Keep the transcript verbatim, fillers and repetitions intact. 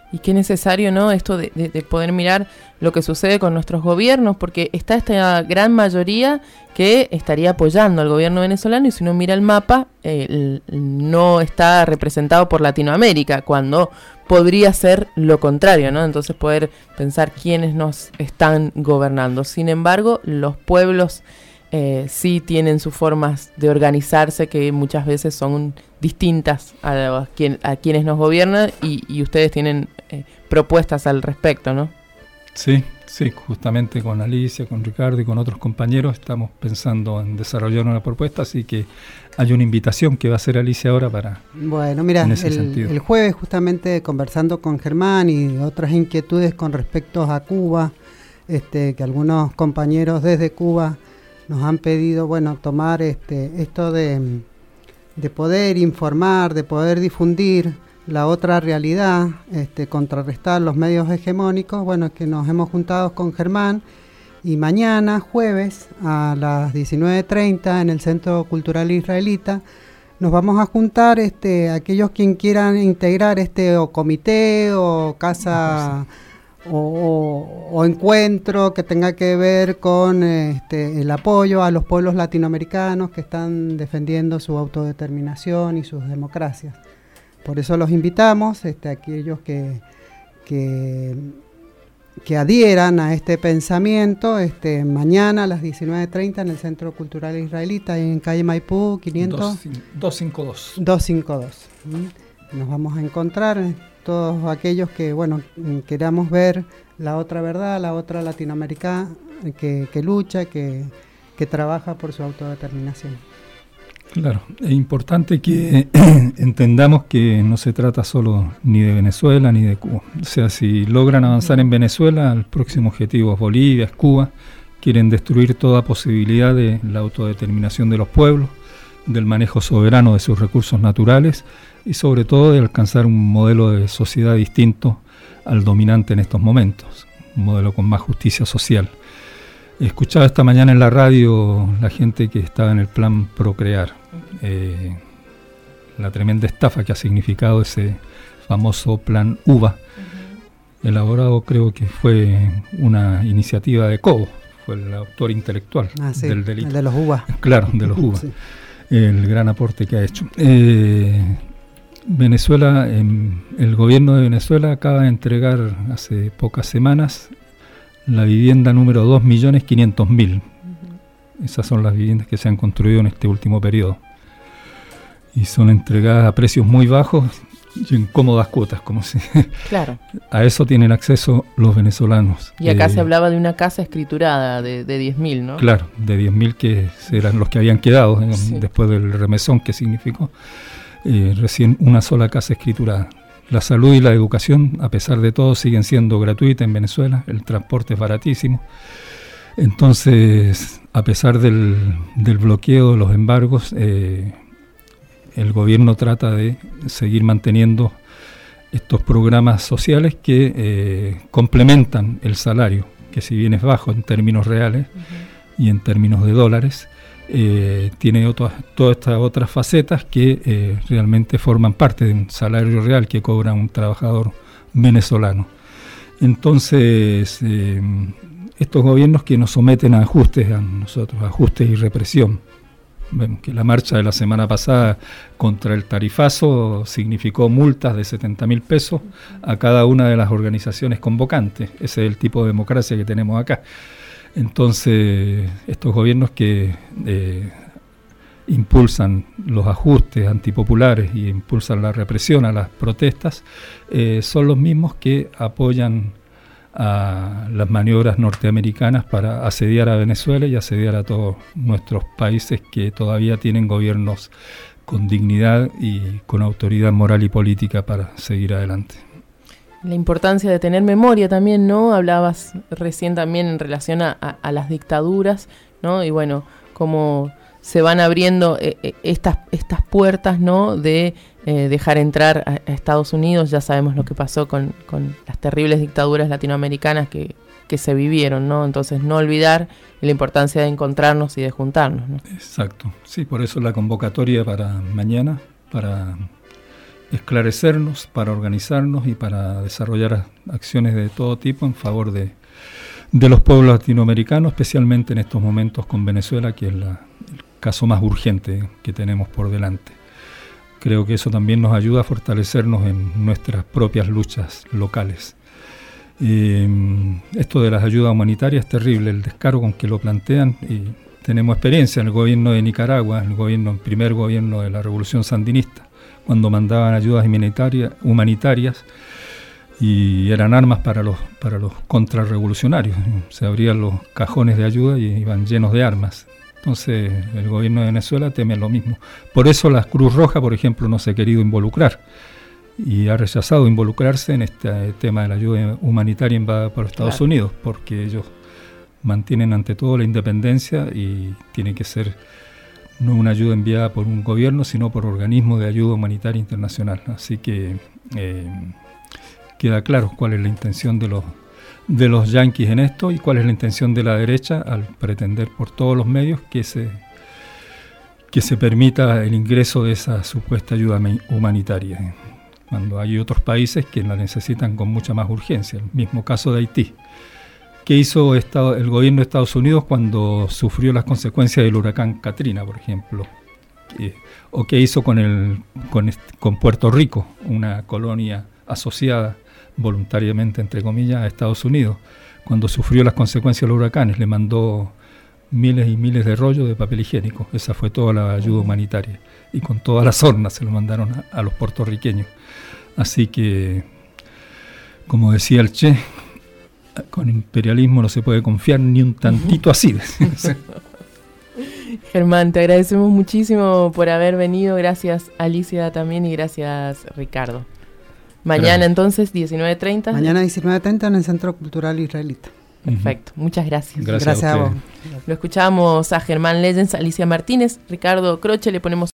y qué necesario, ¿no? Esto de, de, de poder mirar lo que sucede con nuestros gobiernos, porque está esta gran mayoría que estaría apoyando al gobierno venezolano, y si uno mira el mapa, eh, el, no está representado por Latinoamérica, cuando podría ser lo contrario, ¿no? Entonces poder pensar quiénes nos están gobernando. Sin embargo, los pueblos eh, sí tienen sus formas de organizarse, que muchas veces son distintas a, a, quien, a quienes nos gobiernan, y, y ustedes tienen eh, propuestas al respecto, ¿no? Sí, sí, justamente con Alicia, con Ricardo y con otros compañeros estamos pensando en desarrollar una propuesta, así que hay una invitación que va a hacer Alicia ahora para... Bueno, mira, el, el jueves justamente conversando con Germán y otras inquietudes con respecto a Cuba, este, que algunos compañeros desde Cuba nos han pedido, bueno, tomar este, esto de, de poder informar, de poder difundir la otra realidad, este, contrarrestar los medios hegemónicos. Bueno, que nos hemos juntado con Germán, y mañana, jueves, a las diecinueve treinta, en el Centro Cultural Israelita, nos vamos a juntar este, aquellos quien quieran integrar este o comité o casa o, o, o encuentro que tenga que ver con este, el apoyo a los pueblos latinoamericanos que están defendiendo su autodeterminación y sus democracias. Por eso los invitamos, este, aquellos que, que, que adhieran a este pensamiento, este, mañana a las diecinueve treinta en el Centro Cultural Israelita, en calle Maipú, quinientos... doscientos cincuenta y dos. doscientos cincuenta y dos. ¿Mm? Nos vamos a encontrar todos aquellos que, bueno, queramos ver la otra verdad, la otra latinoamericana que, que lucha, que, que trabaja por su autodeterminación. Claro, es importante que entendamos que no se trata solo ni de Venezuela ni de Cuba. O sea, si logran avanzar en Venezuela, el próximo objetivo es Bolivia, es Cuba. Quieren destruir toda posibilidad de la autodeterminación de los pueblos, del manejo soberano de sus recursos naturales y sobre todo de alcanzar un modelo de sociedad distinto al dominante en estos momentos, un modelo con más justicia social. He escuchado esta mañana en la radio la gente que estaba en el plan Procrear, eh, la tremenda estafa que ha significado ese famoso plan U B A, uh-huh. elaborado creo que fue una iniciativa de Cobo, fue el autor intelectual ah, sí, del delito. El de los U B A. Claro, de los U B A, sí. El gran aporte que ha hecho. Eh, Venezuela, eh, el gobierno de Venezuela acaba de entregar hace pocas semanas la vivienda número dos millones quinientos mil. Uh-huh. Esas son las viviendas que se han construido en este último periodo. Y son entregadas a precios muy bajos y en cómodas cuotas, como si... Claro. A eso tienen acceso los venezolanos. Y acá eh, se hablaba de una casa escriturada de, de diez mil, ¿no? Claro, de diez mil que eran los que habían quedado eh, sí. después del remesón que significó. Eh, recién una sola casa escriturada. La salud y la educación, a pesar de todo, siguen siendo gratuitas en Venezuela. El transporte es baratísimo. Entonces, a pesar del, del bloqueo de los embargos, eh, el gobierno trata de seguir manteniendo estos programas sociales que eh, complementan el salario, que si bien es bajo en términos reales uh-huh. y en términos de dólares, Eh, tiene otras, todas estas otras facetas que eh, realmente forman parte de un salario real que cobra un trabajador venezolano. Entonces, eh, estos gobiernos que nos someten a ajustes a nosotros, ajustes y represión. Vemos que la marcha de la semana pasada contra el tarifazo significó multas de setenta mil pesos a cada una de las organizaciones convocantes. Ese es el tipo de democracia que tenemos acá. Entonces, estos gobiernos que eh, impulsan los ajustes antipopulares y impulsan la represión a las protestas, eh, son los mismos que apoyan a las maniobras norteamericanas para asediar a Venezuela y asediar a todos nuestros países que todavía tienen gobiernos con dignidad y con autoridad moral y política para seguir adelante. La importancia de tener memoria también, ¿no? Hablabas recién también en relación a, a, a las dictaduras, ¿no? Y bueno, cómo se van abriendo eh, eh, estas estas puertas, ¿no? De eh, dejar entrar a, a Estados Unidos. Ya sabemos lo que pasó con, con las terribles dictaduras latinoamericanas que, que se vivieron, ¿no? Entonces no olvidar la importancia de encontrarnos y de juntarnos, ¿no? Exacto. Sí, por eso la convocatoria para mañana, para esclarecernos, para organizarnos y para desarrollar acciones de todo tipo en favor de, de los pueblos latinoamericanos, especialmente en estos momentos con Venezuela, que es la, el caso más urgente que tenemos por delante. Creo que eso también nos ayuda a fortalecernos en nuestras propias luchas locales. Eh, esto de las ayudas humanitarias es terrible, el descaro con que lo plantean, y tenemos experiencia en el gobierno de Nicaragua, en el gobierno, el primer gobierno de la Revolución Sandinista, cuando mandaban ayudas humanitarias, humanitarias y eran armas para los, para los contrarrevolucionarios. Se abrían los cajones de ayuda y iban llenos de armas. Entonces el gobierno de Venezuela teme lo mismo. Por eso la Cruz Roja, por ejemplo, no se ha querido involucrar y ha rechazado involucrarse en este tema de la ayuda humanitaria enviada por Estados claro. Unidos, porque ellos mantienen ante todo la independencia y tiene que ser no una ayuda enviada por un gobierno, sino por organismos de ayuda humanitaria internacional. Así que eh, queda claro cuál es la intención de los de los yanquis en esto y cuál es la intención de la derecha al pretender por todos los medios que se que se permita el ingreso de esa supuesta ayuda humanitaria, cuando hay otros países que la necesitan con mucha más urgencia. El mismo caso de Haití. ¿Qué hizo Estado, el gobierno de Estados Unidos cuando sufrió las consecuencias del huracán Katrina, por ejemplo? Eh, ¿O qué hizo con, el, con, con Puerto Rico, una colonia asociada voluntariamente, entre comillas, a Estados Unidos? Cuando sufrió las consecuencias de los huracanes, le mandó miles y miles de rollos de papel higiénico. Esa fue toda la ayuda humanitaria. Y con todas las hornas se lo mandaron a, a los puertorriqueños. Así que, como decía el Che, con imperialismo no se puede confiar ni un tantito así. Germán, te agradecemos muchísimo por haber venido. Gracias, Alicia, también, y gracias, Ricardo. Mañana, gracias. Entonces, diecinueve treinta. Mañana diecinueve treinta en el Centro Cultural Israelita. Perfecto, uh-huh. Muchas gracias. Gracias, gracias a, a vos. Lo escuchamos a Germán Leyens, Alicia Martínez, Ricardo Croce, le ponemos